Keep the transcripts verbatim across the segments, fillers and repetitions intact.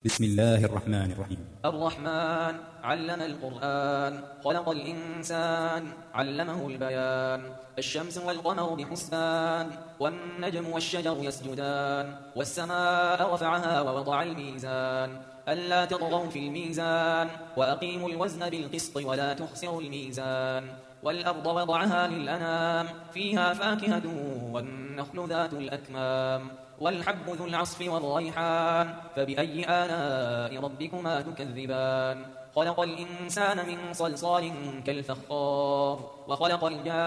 بسم الله الرحمن الرحيم. الرحمن علم القرآن خلق الإنسان علمه البيان. الشمس والقمر بحسبان والنجم والشجر يسجدان والسماء رفعها ووضع الميزان ألا تطغوا في الميزان وأقيموا الوزن بالقسط ولا تخسروا الميزان. والأرض وضعها للأنام فيها فاكهة والنخل ذات الأكمام والحب ذو العصف والريحان فبأي آلاء ربكما تكذبان. خلق الإنسان من صلصال كالفخار وخلق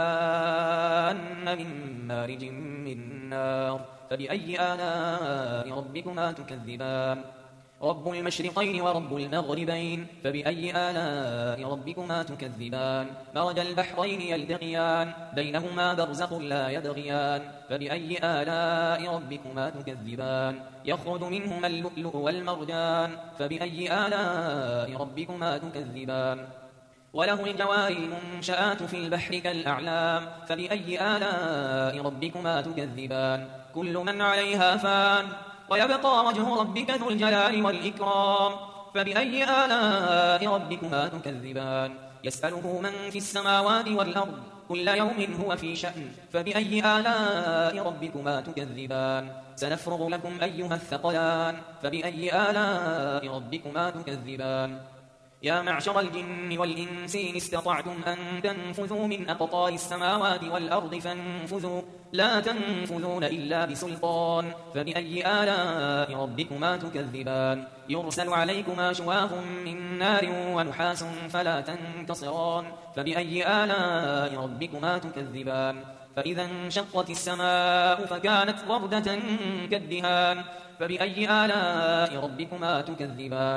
الجان من مارج من نار فبأي آلاء ربكما تكذبان. رب المشرقين ورب المغربين فبأي آلاء ربكما تكذبان. مرج البحرين يلتقيان بينهما برزخ لا يبغيان فبأي آلاء ربكما تكذبان. يخرج منهما اللؤلؤ والمرجان فبأي آلاء ربكما تكذبان. وله الجوار المنشآت في البحر كالأعلام فبأي آلاء ربكما تكذبان. كل من عليها فان ويبقى وجه ربك ذو الجلال والإكرام فبأي آلاء ربكما تكذبان. يسأله من في السماوات والأرض كل يوم هو في شأن فبأي آلاء ربكما تكذبان. سنفرغ لكم أيها الثقلان فبأي آلاء ربكما تكذبان. يا معشر الجن والإنس إن استطعتم أن تنفذوا من أقطار السماوات والأرض فانفذوا لا تنفذون إلا بسلطان فبأي آلاء ربكما تكذبان. يرسل عليكما شواظ من نار ونحاس فلا تنتصران فبأي آلاء ربكما تكذبان. فإذا انشقت السماء فكانت وردة كالدهان فبأي آلاء ربكما تكذبان.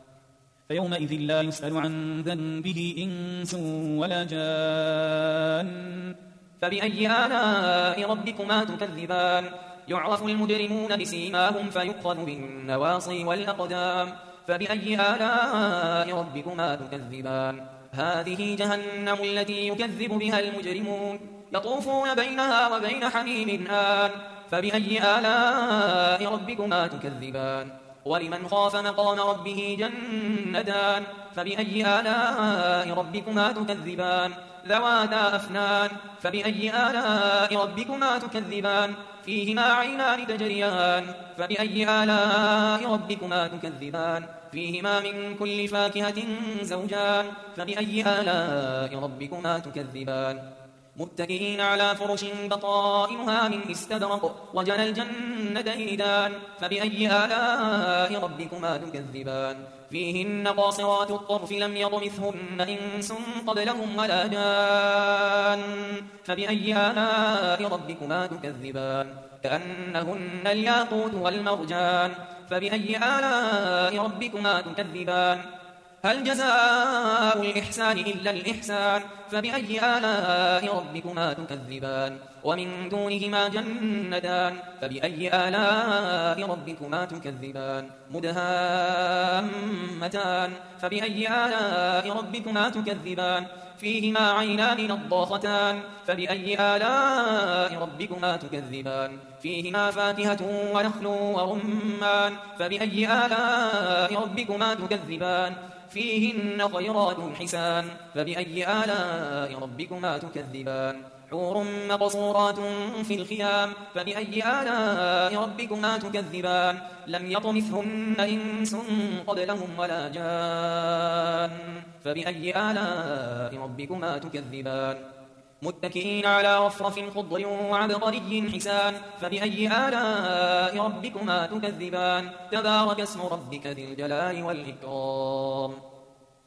فيومئذ لا يسأل عن ذنبه إنس ولا جان فبأي آلاء ربكما تكذبان. يعرف المجرمون بسيماهم فيؤخذ بالنواصي والأقدام فبأي آلاء ربكما تكذبان. هذه جهنم التي يكذب بها المجرمون يطوفون بينها وبين حميم آن فبأي آلاء ربكما تكذبان. ولمن خاف مقام ربه جنتان فبأي آلاء ربكما تكذبان. ذواتا أفنان فبأي آلاء ربكما تكذبان. فيهما عينان تجريان فبأي آلاء ربكما تكذبان. فيهما من كل فاكهة زوجان فبأي آلاء ربكما تكذبان. متكئين على فرش بطائنها من استبرق وجنى الجنتين دان فبأي آلاء ربكما تكذبان. فيهن قاصرات الطرف لم يطمثهن إنس قبلهم ولا جان فبأي آلاء ربكما تكذبان. كأنهن الياقوت والمرجان فبأي آلاء ربكما تكذبان. هل جزاء الإحسان إلا الإحسان فبأي آلاء ربكما تكذبان. ومن دونهما جنتان فبأي آلاء ربكما تكذبان. مدهامتان فبأي آلاء ربكما تكذبان. فيهما عينان نضاختان فبأي آلاء ربكما تكذبان. فيهما فاكهة ونخل ورمان فبأي آلاء ربكما تكذبان. فيهن خيرات حسان فبأي آلاء ربكما تكذبان. حور مقصورات في الخيام فبأي آلاء ربكما تكذبان. لم يطمثهن إنس قبلهم ولا جان فبأي آلاء ربكما تكذبان. متكئين على رفرف خضر وعبقري حسان فبأي آلاء ربكما تكذبان. تبارك اسم ربك ذي الجلال والإكرام.